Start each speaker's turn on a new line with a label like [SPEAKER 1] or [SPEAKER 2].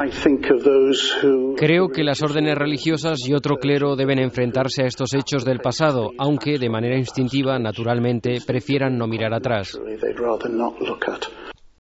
[SPEAKER 1] Creo que las órdenes religiosas y otro clero deben enfrentarse a estos hechos del pasado, aunque de manera instintiva, naturalmente, prefieran no mirar atrás.